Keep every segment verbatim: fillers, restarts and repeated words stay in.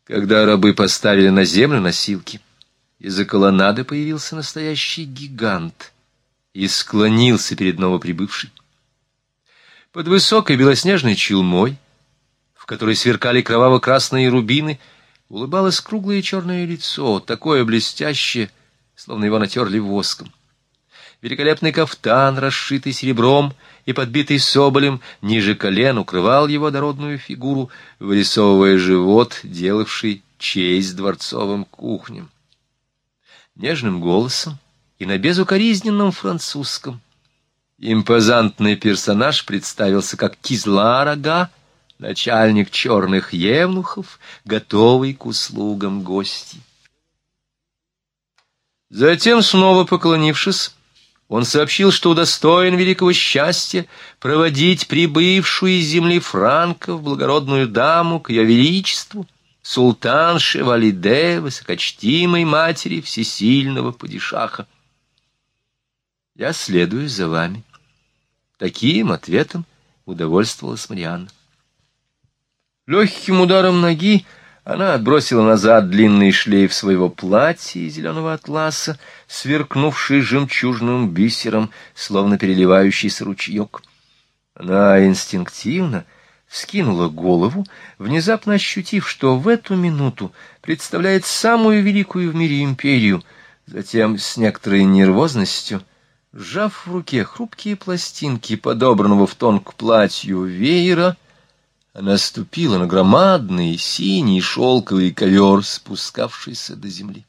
Когда рабы поставили на землю носилки, из-за колоннады появился настоящий гигант и склонился перед новоприбывшей. Под высокой белоснежной челмой, в которой сверкали кроваво-красные рубины, улыбалось круглое черное лицо, такое блестящее, словно его натерли воском. Великолепный кафтан, расшитый серебром и подбитый соболем, ниже колен укрывал его дородную фигуру, вырисовывая живот, делавший честь дворцовым кухням. Нежным голосом и на безукоризненном французском импозантный персонаж представился как Кизлар-ага, начальник черных евнухов, готовый к услугам гостей. Затем, снова поклонившись, он сообщил, что удостоен великого счастья проводить прибывшую из земли франков благородную даму к ее величеству, султанше Валиде, высокочтимой матери всесильного падишаха. «Я следую за вами». Таким ответом удовольствовалась Марианна. Легким ударом ноги она отбросила назад длинный шлейф своего платья из зеленого атласа, сверкнувший жемчужным бисером, словно переливающийся ручеек. Она инстинктивно вскинула голову, внезапно ощутив, что в эту минуту представляет самую великую в мире империю. Затем, с некоторой нервозностью, сжав в руке хрупкие пластинки, подобранного в тон к платью веера, она ступила на громадный синий шелковый ковер, спускавшийся до земли.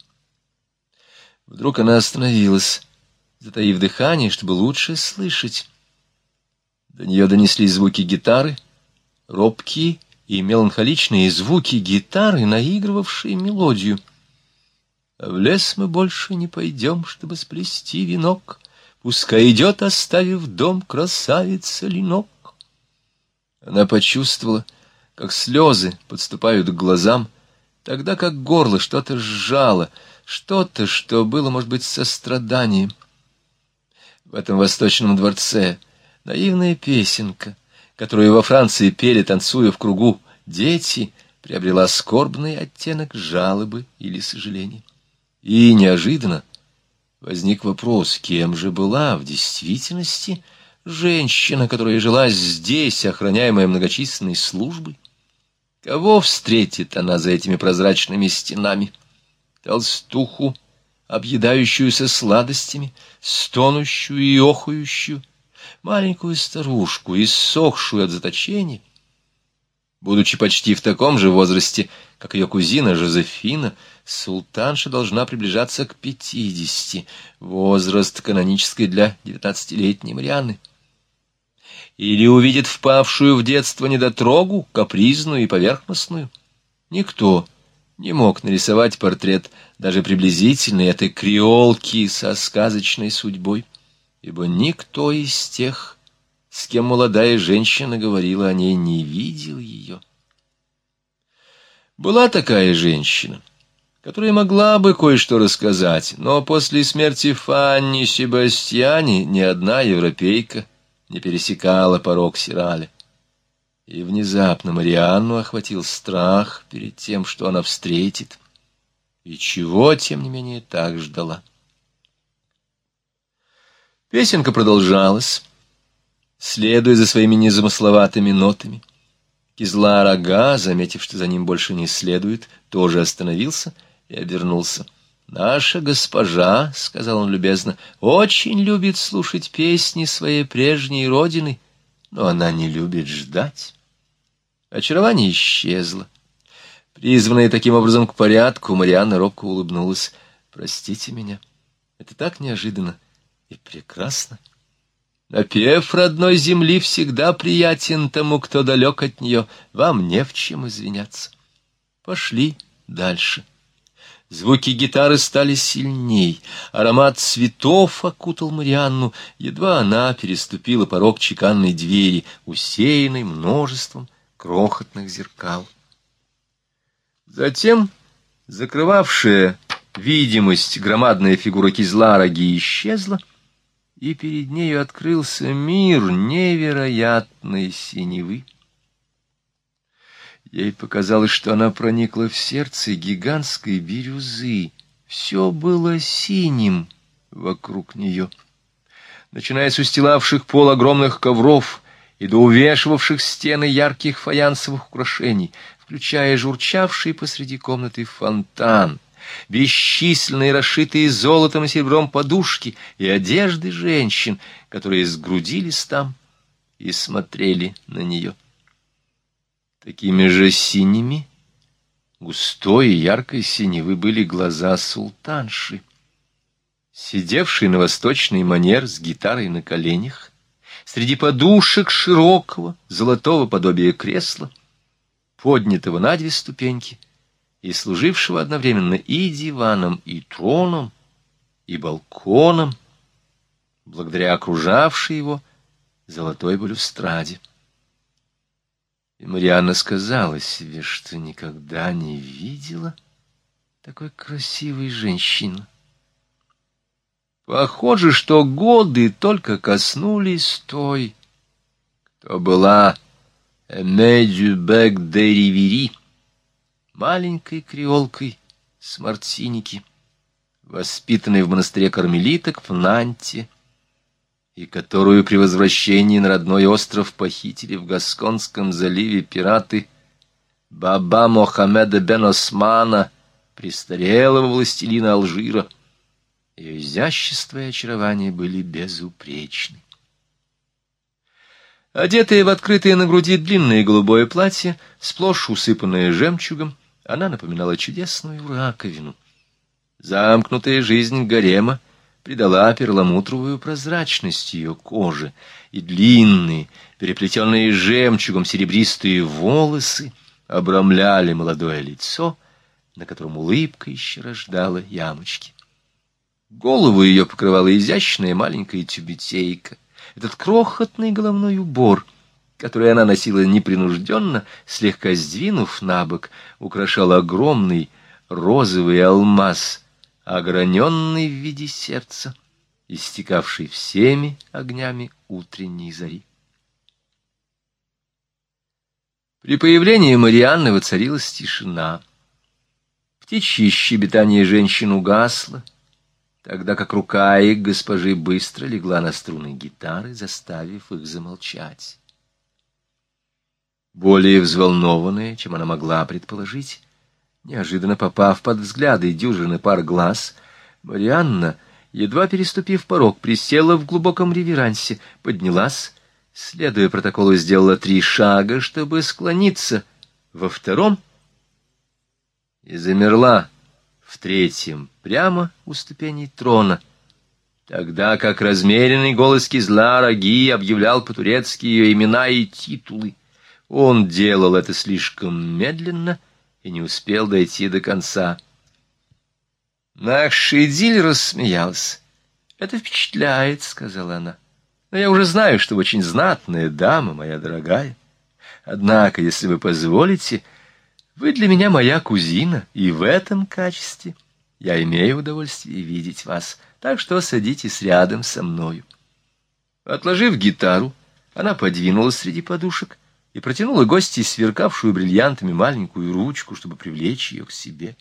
Вдруг она остановилась, затаив дыхание, чтобы лучше слышать. До нее донеслись звуки гитары, робкие и меланхоличные звуки гитары, наигрывавшие мелодию. А в лес мы больше не пойдем, чтобы сплести венок, пускай идет, оставив дом, красавица Ленок. Она почувствовала, как слезы подступают к глазам, тогда как горло что-то сжало, что-то, что было, может быть, состраданием. В этом восточном дворце наивная песенка, которую во Франции пели, танцуя в кругу дети, приобрела скорбный оттенок жалобы или сожаления. И неожиданно возник вопрос, кем же была в действительности женщина, которая жила здесь, охраняемая многочисленной службой? Кого встретит она за этими прозрачными стенами? Толстуху, объедающуюся сладостями, стонущую и охающую, маленькую старушку, иссохшую от заточения? Будучи почти в таком же возрасте, как ее кузина Жозефина, султанша должна приближаться к пятидесяти, возраст канонический для девятнадцатилетней Марианны. Или увидит впавшую в детство недотрогу, капризную и поверхностную? Никто не мог нарисовать портрет даже приблизительной этой креолки со сказочной судьбой, ибо никто из тех, с кем молодая женщина говорила о ней, не видел ее. Была такая женщина, которая могла бы кое-что рассказать, но после смерти Фанни Себастьяни ни одна европейка не пересекала порог Сираля. И внезапно Марианну охватил страх перед тем, что она встретит, и чего, тем не менее, так ждала. Песенка продолжалась, следуя за своими незамысловатыми нотами. Кизлар-ага, заметив, что за ним больше не следует, тоже остановился и обернулся. «Наша госпожа, — сказал он любезно, — очень любит слушать песни своей прежней родины, но она не любит ждать». Очарование исчезло. Призванная таким образом к порядку, Марианна робко улыбнулась. «Простите меня, это так неожиданно и прекрасно. Напев родной земли всегда приятен тому, кто далек от нее. Вам не в чем извиняться. Пошли дальше». Звуки гитары стали сильней, аромат цветов окутал Марианну, едва она переступила порог чеканной двери, усеянной множеством крохотных зеркал. Затем, закрывавшая видимость, громадная фигура Кизлар-аги исчезла, и перед нею открылся мир невероятной синевы. Ей показалось, что она проникла в сердце гигантской бирюзы. Все было синим вокруг нее, начиная с устилавших пол огромных ковров и до увешивавших стены ярких фаянсовых украшений, включая журчавший посреди комнаты фонтан, бесчисленные расшитые золотом и серебром подушки и одежды женщин, которые сгрудились там и смотрели на нее. Такими же синими, густой и яркой синевы были глаза султанши, сидевшей на восточный манер с гитарой на коленях, среди подушек широкого золотого подобия кресла, поднятого на две ступеньки и служившего одновременно и диваном, и троном, и балконом, благодаря окружавшей его золотой балюстраде. И Марианна сказала себе, что никогда не видела такой красивой женщины. Похоже, что годы только коснулись той, кто была Эмме Дюбек де Ривери, маленькой креолкой с Мартиники, воспитанной в монастыре кармелиток в Нанте, и которую при возвращении на родной остров похитили в Гасконском заливе пираты Баба Мохаммеда бен Османа, престарелого властелина Алжира. Ее изящество и очарование были безупречны. Одетая в открытое на груди длинное голубое платье, сплошь усыпанное жемчугом, она напоминала чудесную раковину. Замкнутая жизнь гарема придала перламутровую прозрачность ее кожи, и длинные, переплетенные жемчугом серебристые волосы обрамляли молодое лицо, на котором улыбка еще рождала ямочки. Голову ее покрывала изящная маленькая тюбетейка, этот крохотный головной убор, который она носила непринужденно, слегка сдвинув на бок, украшал огромный розовый алмаз, ограненный в виде сердца, истекавший всеми огнями утренней зари. При появлении Марианны воцарилась тишина. Птичье щебетание женщин угасло, тогда как рука их госпожи быстро легла на струны гитары, заставив их замолчать. Более взволнованная, чем она могла предположить, неожиданно попав под взгляды дюжины пар глаз, Марианна, едва переступив порог, присела в глубоком реверансе, поднялась, следуя протоколу, сделала три шага, чтобы склониться во втором, и замерла в третьем, прямо у ступеней трона, тогда как размеренный голос Кизла Раги объявлял по-турецки ее имена и титулы. Он делал это слишком медленно и не успел дойти до конца. Нахшидиль рассмеялась. «Это впечатляет», — сказала она. «Но я уже знаю, что вы очень знатная дама, моя дорогая. Однако, если вы позволите, вы для меня моя кузина, и в этом качестве я имею удовольствие видеть вас, так что садитесь рядом со мною». Отложив гитару, она подвинулась среди подушек и протянула гостье сверкавшую бриллиантами маленькую ручку, чтобы привлечь ее к себе.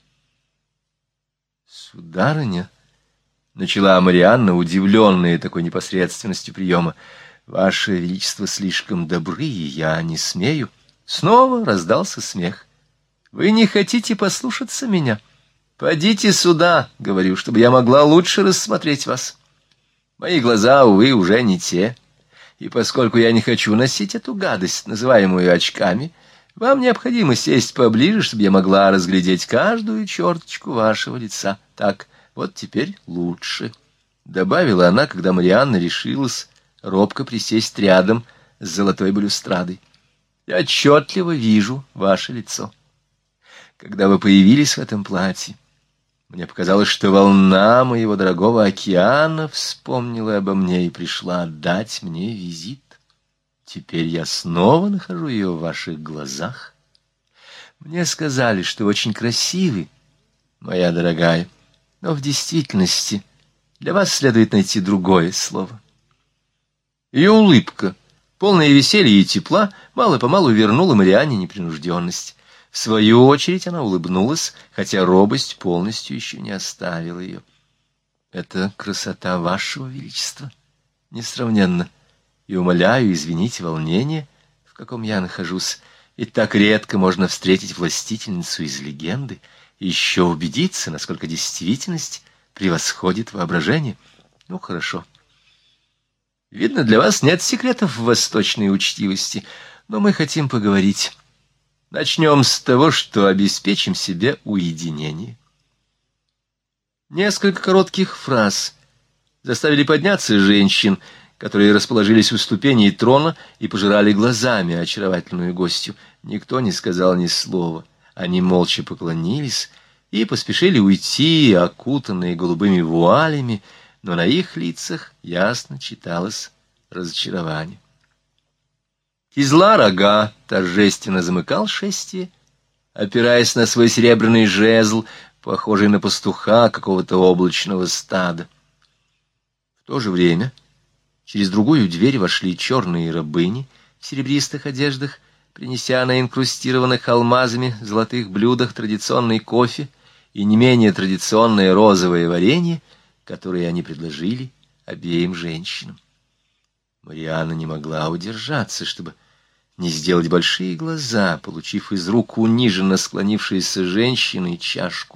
«Сударыня», — начала Марианна, удивленная такой непосредственностью приема, — «Ваше Величество слишком добры, и я не смею». Снова раздался смех. «Вы не хотите послушаться меня? Подите сюда, — говорю, — чтобы я могла лучше рассмотреть вас. Мои глаза, увы, уже не те. И поскольку я не хочу носить эту гадость, называемую очками, вам необходимо сесть поближе, чтобы я могла разглядеть каждую черточку вашего лица. Так, вот теперь лучше», — добавила она, когда Марианна решилась робко присесть рядом с золотой балюстрадой. «Я отчетливо вижу ваше лицо. Когда вы появились в этом платье, мне показалось, что волна моего дорогого океана вспомнила обо мне и пришла отдать мне визит. Теперь я снова нахожу ее в ваших глазах. Мне сказали, что вы очень красивы, моя дорогая, но в действительности для вас следует найти другое слово». Ее улыбка, полная веселья и тепла, мало-помалу вернула Марианне непринужденность. В свою очередь она улыбнулась, хотя робость полностью еще не оставила ее. — Это красота вашего величества, несравненно. И умоляю, извините волнение, в каком я нахожусь. Ведь так редко можно встретить властительницу из легенды и еще убедиться, насколько действительность превосходит воображение. Ну, хорошо. Видно, для вас нет секретов в восточной учтивости, но мы хотим поговорить. Начнем с того, что обеспечим себе уединение. Несколько коротких фраз заставили подняться женщин, которые расположились у ступеней трона и пожирали глазами очаровательную гостью. Никто не сказал ни слова. Они молча поклонились и поспешили уйти, окутанные голубыми вуалями, но на их лицах ясно читалось разочарование. Кизла-Рога торжественно замыкал шествие, опираясь на свой серебряный жезл, похожий на пастуха какого-то облачного стада. В то же время через другую дверь вошли черные рабыни в серебристых одеждах, принеся на инкрустированных алмазами золотых блюдах традиционный кофе и не менее традиционное розовое варенье, которое они предложили обеим женщинам. Марианна не могла удержаться, чтобы не сделать большие глаза, получив из рук униженно склонившейся женщины чашку.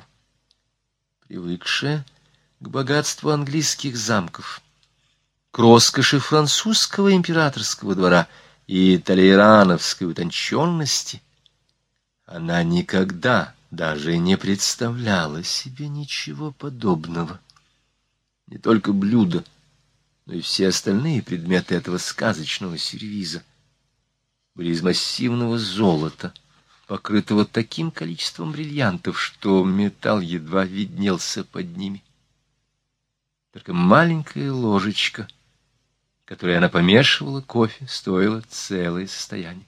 Привыкшая к богатству английских замков, к роскоши французского императорского двора и толерановской утонченности, она никогда даже не представляла себе ничего подобного. Не только блюда, но и все остальные предметы этого сказочного сервиза были из массивного золота, покрытого таким количеством бриллиантов, что металл едва виднелся под ними. Только маленькая ложечка, которой она помешивала кофе, стоила целое состояние.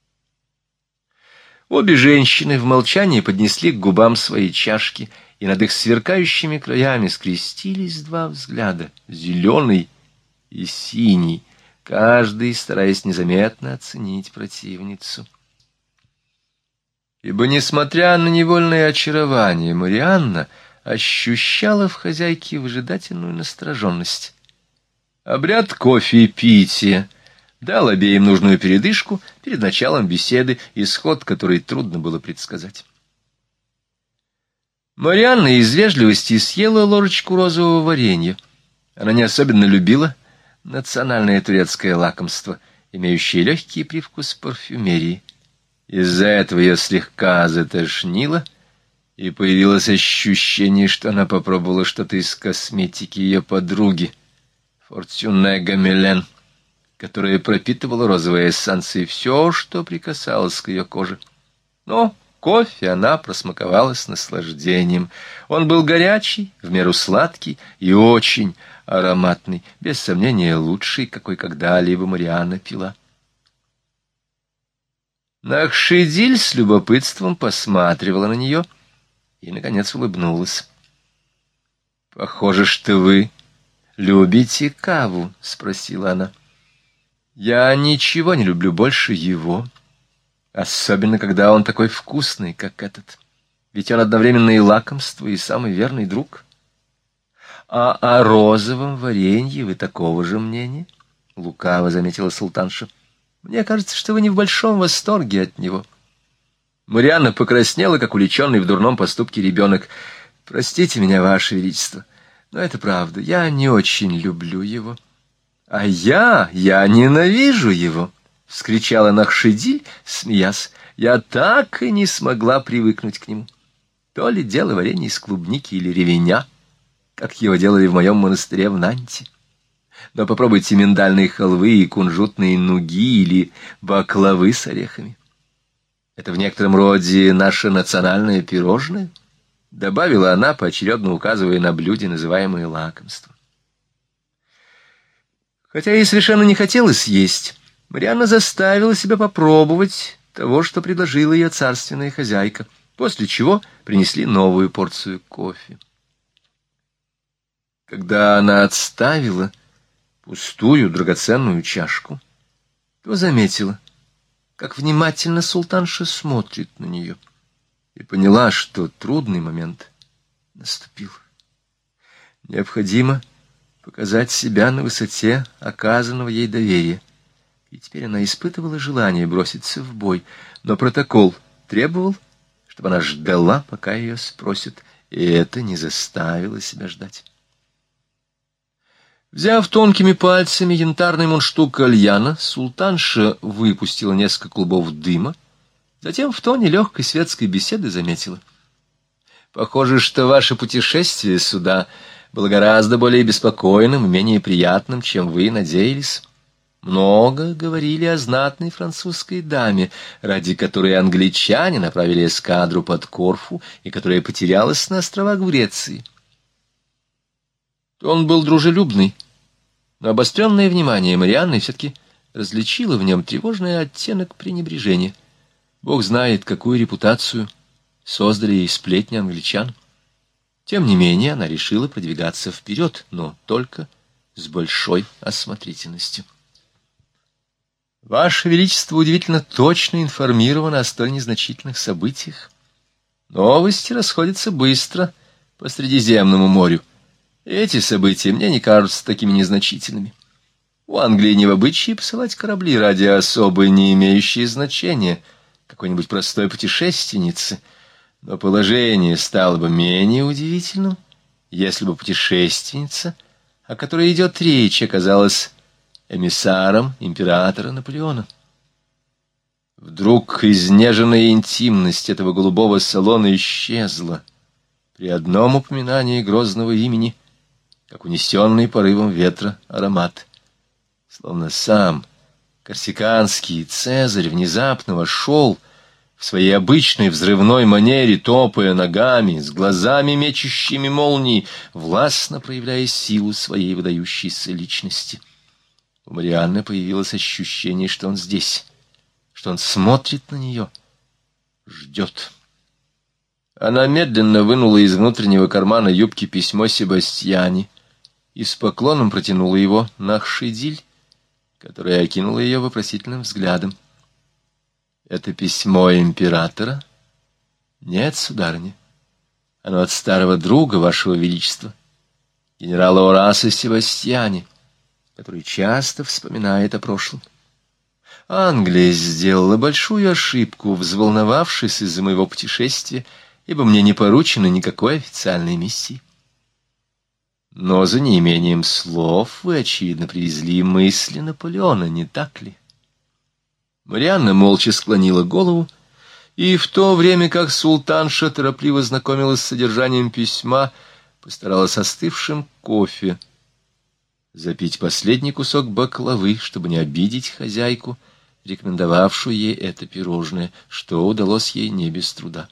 Обе женщины в молчании поднесли к губам свои чашки, и над их сверкающими краями скрестились два взгляда — зеленый и синий, каждый стараясь незаметно оценить противницу. Ибо, несмотря на невольное очарование, Марианна ощущала в хозяйке выжидательную настороженность. Обряд кофе и питья дал обеим нужную передышку перед началом беседы, исход которой трудно было предсказать. Марианна из вежливости съела ложечку розового варенья. Она не особенно любила национальное турецкое лакомство, имеющее легкий привкус парфюмерии. Из-за этого ее слегка затошнило, и появилось ощущение, что она попробовала что-то из косметики ее подруги, Фортюне Гамелен, которая пропитывала розовой эссенцией все, что прикасалось к ее коже. Но кофе она просмаковала с наслаждением. Он был горячий, в меру сладкий и очень ароматный, без сомнения лучший, какой когда-либо Марианна пила. Нахшидиль с любопытством посматривала на нее и, наконец, улыбнулась. — Похоже, что вы любите каву? — спросила она. — Я ничего не люблю больше его, особенно когда он такой вкусный, как этот. Ведь он одновременно и лакомство, и самый верный друг. — А о розовом варенье вы такого же мнения? — лукаво заметила султанша. — Мне кажется, что вы не в большом восторге от него. Марианна покраснела, как уличенный в дурном поступке ребенок. — Простите меня, Ваше Величество, но это правда. Я не очень люблю его. — А я, я ненавижу его! — вскричала Нахшидиль, смеясь. — Я так и не смогла привыкнуть к нему. То ли дело варенье из клубники или ревеня, как его делали в моем монастыре в Нанте. Но попробуйте миндальные халвы и кунжутные нуги или баклавы с орехами. Это в некотором роде наше национальное пирожное, — добавила она, поочередно указывая на блюде, называемые лакомством. Хотя ей совершенно не хотелось есть, Марианна заставила себя попробовать того, что предложила ее царственная хозяйка, после чего принесли новую порцию кофе. Когда она отставила пустую драгоценную чашку, то заметила, как внимательно султанша смотрит на нее. и поняла, что трудный момент наступил. Необходимо показать себя на высоте оказанного ей доверия. И теперь она испытывала желание броситься в бой, но протокол требовал, чтобы она ждала, пока ее спросят, и это не заставило себя ждать. Взяв тонкими пальцами янтарный мундштук кальяна, султанша выпустила несколько клубов дыма, затем в тоне легкой светской беседы заметила: «Похоже, что ваше путешествие сюда было гораздо более беспокойным и менее приятным, чем вы надеялись. Много говорили о знатной французской даме, ради которой англичане направили эскадру под Корфу и которая потерялась на островах в Греции». Он был дружелюбный, но обостренное внимание Марианны все-таки различило в нем тревожный оттенок пренебрежения. Бог знает, какую репутацию создали ей сплетни англичан. Тем не менее, она решила продвигаться вперед, но только с большой осмотрительностью. «Ваше Величество удивительно точно информировано о столь незначительных событиях. Новости расходятся быстро по Средиземному морю. Эти события мне не кажутся такими незначительными. У Англии не в обычае посылать корабли ради особо не имеющие значения какой-нибудь простой путешественницы, но положение стало бы менее удивительным, если бы путешественница, о которой идет речь, оказалась эмиссаром императора Наполеона». Вдруг изнеженная интимность этого голубого салона исчезла при одном упоминании грозного имени, как унесенный порывом ветра аромат. Словно сам корсиканский Цезарь внезапно вошел в своей обычной взрывной манере, топая ногами, с глазами мечущими молнии, властно проявляя силу своей выдающейся личности. У Марианны появилось ощущение, что он здесь, что он смотрит на нее, ждет. Она медленно вынула из внутреннего кармана юбки письмо Себастьяне и с поклоном протянула его Нахшидиль, которая окинула ее вопросительным взглядом. «Это письмо императора?» «Нет, сударыня. Оно от старого друга вашего величества, генерала Ораса Себастьяне, который часто вспоминает о прошлом. Англия сделала большую ошибку, взволновавшись из-за моего путешествия, ибо мне не поручено никакой официальной миссии. Но за неимением слов вы, очевидно, привезли мысли Наполеона, не так ли?» Марианна молча склонила голову, и в то время как султанша торопливо знакомилась с содержанием письма, постаралась остывшим кофе запить последний кусок баклавы, чтобы не обидеть хозяйку, рекомендовавшую ей это пирожное, что удалось ей не без труда.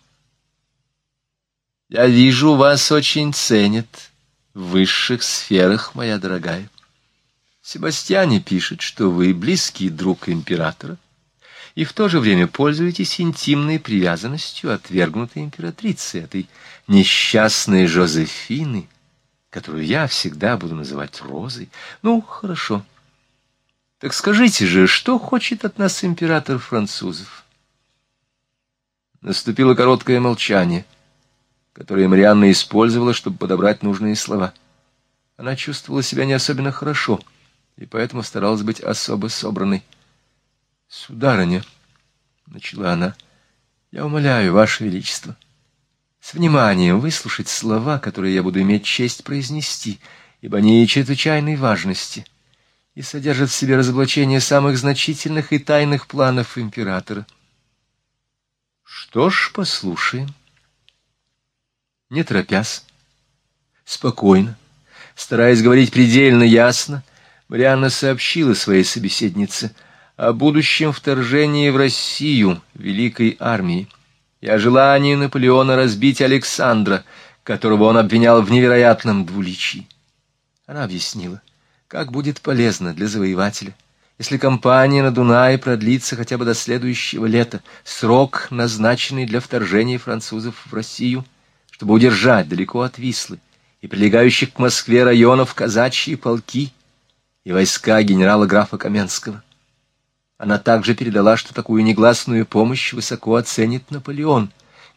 «Я вижу, вас очень ценят в высших сферах, моя дорогая. Себастьяне пишет, что вы близкий друг императора и в то же время пользуетесь интимной привязанностью отвергнутой императрицы, этой несчастной Жозефины, которую я всегда буду называть Розой. Ну, хорошо. Так скажите же, что хочет от нас император французов?» Наступило короткое молчание, которое Марианна использовала, чтобы подобрать нужные слова. Она чувствовала себя не особенно хорошо, и поэтому старалась быть особо собранной. «Сударыня», — начала она, — «я умоляю, Ваше Величество, с вниманием выслушать слова, которые я буду иметь честь произнести, ибо они чрезвычайной важности и содержат в себе разоблачение самых значительных и тайных планов императора». «Что ж, послушаем». Не торопясь, спокойно, стараясь говорить предельно ясно, Марианна сообщила своей собеседнице о будущем вторжении в Россию великой армии и о желании Наполеона разбить Александра, которого он обвинял в невероятном двуличии. Она объяснила, как будет полезно для завоевателя, если кампания на Дунае продлится хотя бы до следующего лета, срок, назначенный для вторжения французов в Россию, чтобы удержать далеко от Вислы и прилегающих к Москве районов казачьи полки и войска генерала графа Каменского. Она также передала, что такую негласную помощь высоко оценит Наполеон,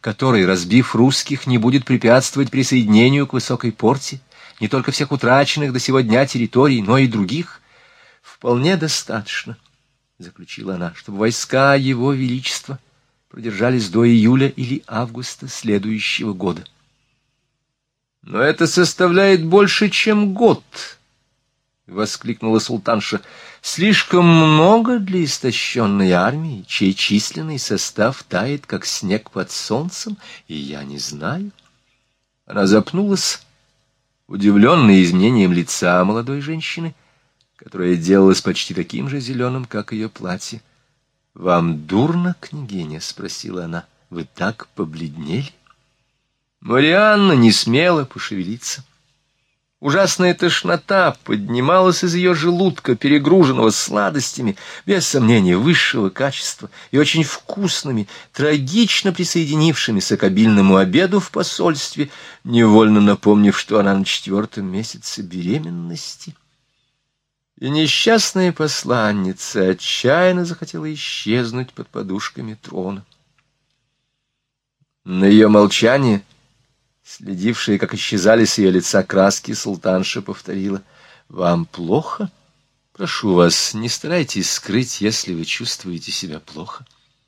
который, разбив русских, не будет препятствовать присоединению к высокой порте не только всех утраченных до сего дня территорий, но и других, вполне достаточно, — заключила она, — чтобы войска Его Величества продержались до июля или августа следующего года. — Но это составляет больше, чем год, — воскликнула султанша. — Слишком много для истощенной армии, чей численный состав тает, как снег под солнцем, и я не знаю. Она запнулась, удивленная изменением лица молодой женщины, которое делалось почти таким же зеленым, как ее платье. — Вам дурно, княгиня? — спросила она. — Вы так побледнели? Марианна не смела пошевелиться. Ужасная тошнота поднималась из ее желудка, перегруженного сладостями, без сомнения, высшего качества и очень вкусными, трагично присоединившимися к обильному обеду в посольстве, невольно напомнив, что она на четвертом месяце беременности. И несчастная посланница отчаянно захотела исчезнуть под подушками трона. На ее молчание, следившая, как исчезали с ее лица краски, султанша повторила: — Вам плохо? Прошу вас, не старайтесь скрыть, если вы чувствуете себя плохо.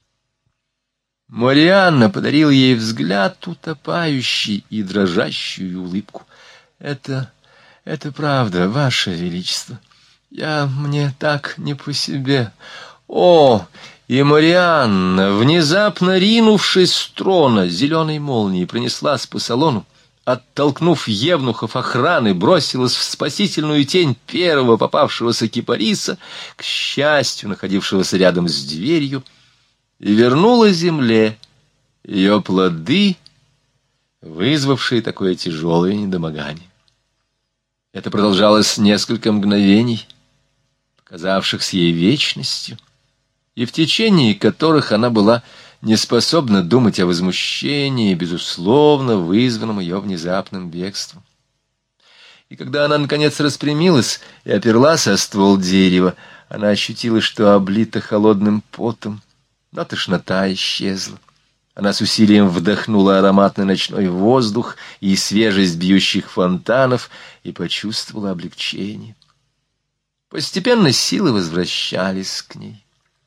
Марианна подарила ей взгляд, утопающий, и дрожащую улыбку. — Это... это правда, Ваше Величество. Я... мне так не по себе. О! И Марианна, внезапно ринувшись с трона, зеленой молнией пронеслась по салону, оттолкнув евнухов охраны, бросилась в спасительную тень первого попавшегося кипариса, к счастью, находившегося рядом с дверью, и вернула земле ее плоды, вызвавшие такое тяжелое недомогание. Это продолжалось несколько мгновений, показавшихся ей вечностью, и в течение которых она была не способна думать о возмущении, безусловно вызванном ее внезапным бегством. И когда она, наконец, распрямилась и оперлась о ствол дерева, она ощутила, что облита холодным потом, но тошнота исчезла. Она с усилием вдохнула ароматный ночной воздух и свежесть бьющих фонтанов и почувствовала облегчение. Постепенно силы возвращались к ней.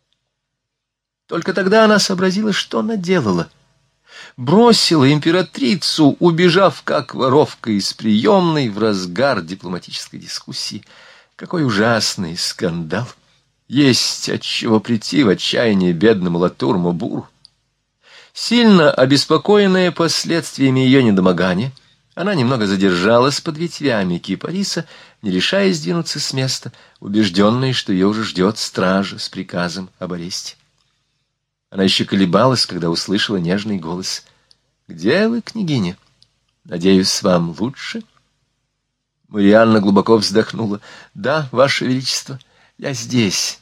Только тогда она сообразила, что она делала. Бросила императрицу, убежав как воровка из приемной в разгар дипломатической дискуссии. Какой ужасный скандал! Есть отчего прийти в отчаяние бедному Латур-Мобуру. Сильно обеспокоенная последствиями ее недомогания, она немного задержалась под ветвями кипариса, не решаясь двинуться с места, убежденная, что ее уже ждет стража с приказом об аресте. Она еще колебалась, когда услышала нежный голос. — Где вы, княгиня? Надеюсь, вам лучше? Марианна глубоко вздохнула. — Да, Ваше Величество, я здесь.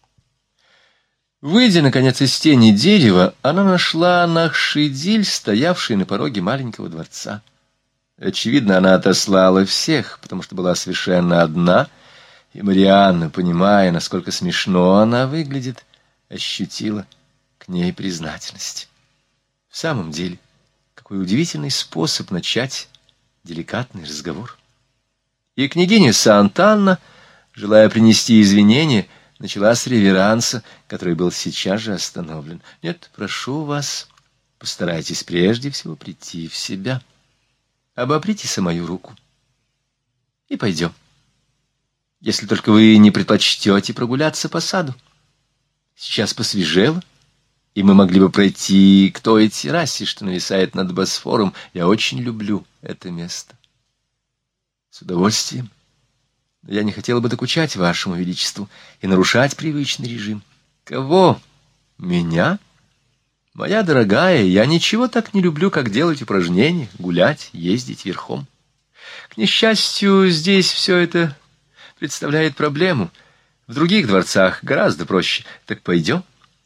Выйдя, наконец, из тени дерева, она нашла Нахшидиль, стоявший на пороге маленького дворца. Очевидно, она отослала всех, потому что была совершенно одна, и Марианна, понимая, насколько смешно она выглядит, ощутила к ней признательность. В самом деле, какой удивительный способ начать деликатный разговор. И княгиня Сантанна, желая принести извинения, начала с реверанса, который был сейчас же остановлен. — Нет, прошу вас, постарайтесь прежде всего прийти в себя. Обопритесь о мою руку и пойдем. Если только вы не предпочтете прогуляться по саду. Сейчас посвежело, и мы могли бы пройти к той террасе, что нависает над Босфором. Я очень люблю это место. С удовольствием. Но я не хотела бы докучать Вашему Величеству и нарушать привычный режим. Кого? Меня? Моя дорогая, я ничего так не люблю, как делать упражнения, гулять, ездить верхом. К несчастью, здесь все это представляет проблему. В других дворцах гораздо проще. Так пойдем.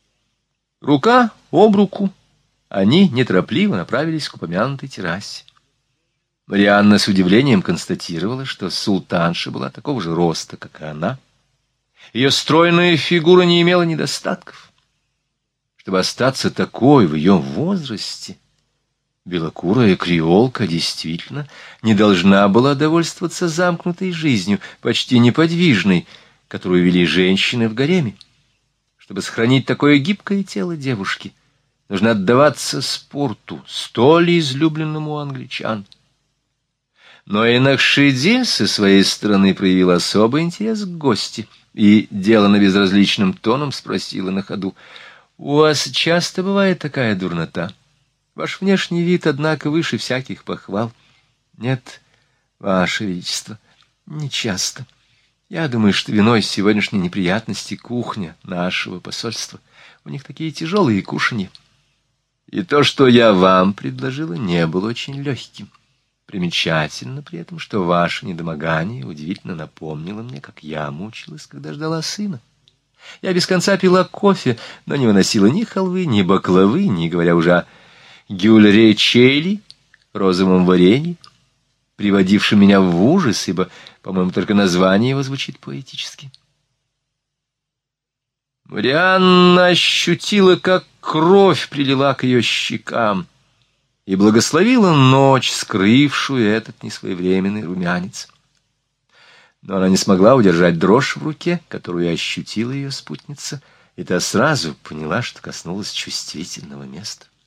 Рука об руку, они неторопливо направились к упомянутой террасе. Марианна с удивлением констатировала, что султанша была такого же роста, как и она. Ее стройная фигура не имела недостатков. Чтобы остаться такой в ее возрасте, Белокурая креолка действительно не должна была довольствоваться замкнутой жизнью, почти неподвижной, которую вели женщины в гареме. Чтобы сохранить такое гибкое тело девушки, нужно отдаваться спорту, столь излюбленному у англичан. Но и Накшидиль со своей стороны проявил особый интерес к гости и, делано безразличным тоном, спросила на ходу: «У вас часто бывает такая дурнота? Ваш внешний вид, однако, выше всяких похвал». «Нет, Ваше Величество, не часто. Я думаю, что виной сегодняшней неприятности кухня нашего посольства. У них такие тяжелые кушанья. И то, что я вам предложила, не было очень легким. Примечательно при этом, что ваше недомогание удивительно напомнило мне, как я мучилась, когда ждала сына. Я без конца пила кофе, но не выносила ни халвы, ни баклавы, не говоря уже о гюльречели, розовом варенье, приводившем меня в ужас, ибо, по-моему, только название его звучит поэтически». Марианна ощутила, как кровь прилила к ее щекам, и благословила ночь, скрывшую этот несвоевременный румянец. Но она не смогла удержать дрожь в руке, которую ощутила ее спутница, и та сразу поняла, что коснулась чувствительного места.